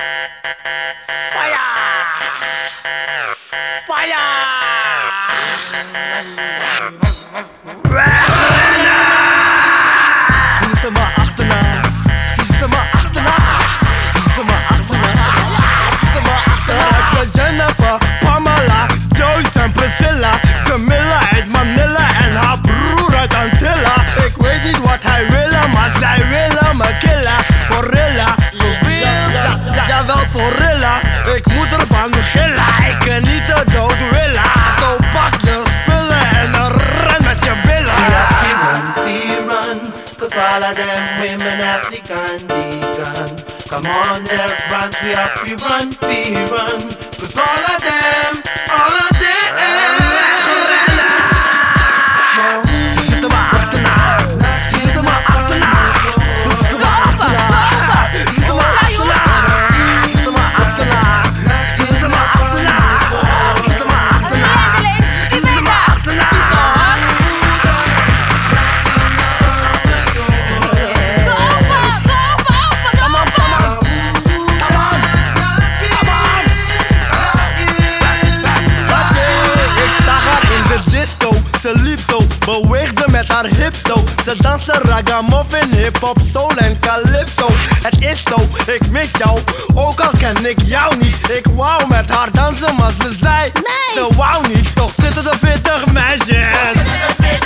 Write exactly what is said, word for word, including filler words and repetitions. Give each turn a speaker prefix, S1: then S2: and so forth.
S1: Fire! Fire! Ze zitten maar achterna. Ze zitten maar achterna. Ze zitten maar achterna. Ze zitten maar achterna. Jennifer, Pamela, Joyce en Priscilla, Camilla uit Manila en haar broer uit Antilla. Ik weet niet wat hij wil, maar zij willen me killen. Gorilla, ja, ja, ja, jawel gorilla. Ik moet ervan gillen, ik kan niet de dood willen. Zo pak je spullen en ren met je billen.
S2: We have to run, feel run, cause all of them women have the gun, the gun. Come on there, front, we have to run, feel run, cause all of them, all of them. Now,
S1: Ze zitten maar achterna. Ze zitten maar achterna. Ze zitten maar achterna. Ze zitten maar achterna. Ze zitten maar achterna. Ze zitten maar achterna. Ze zitten maar achterna. Ze zitten maar achterna. Come on, come on. Come on. Come on. Wat deed ik? Zag haar in de disco. Ze liep zo, beweegde met haar hip zo. Ze danste ragamuffin, hip-hop, soul en calypso. Het is zo, ik mis jou, ook al ken ik jou niet. Ik wou met haar dansen, maar ze zei,
S3: Nee.
S1: ze wou niet. Toch zitten er veertig meisjes.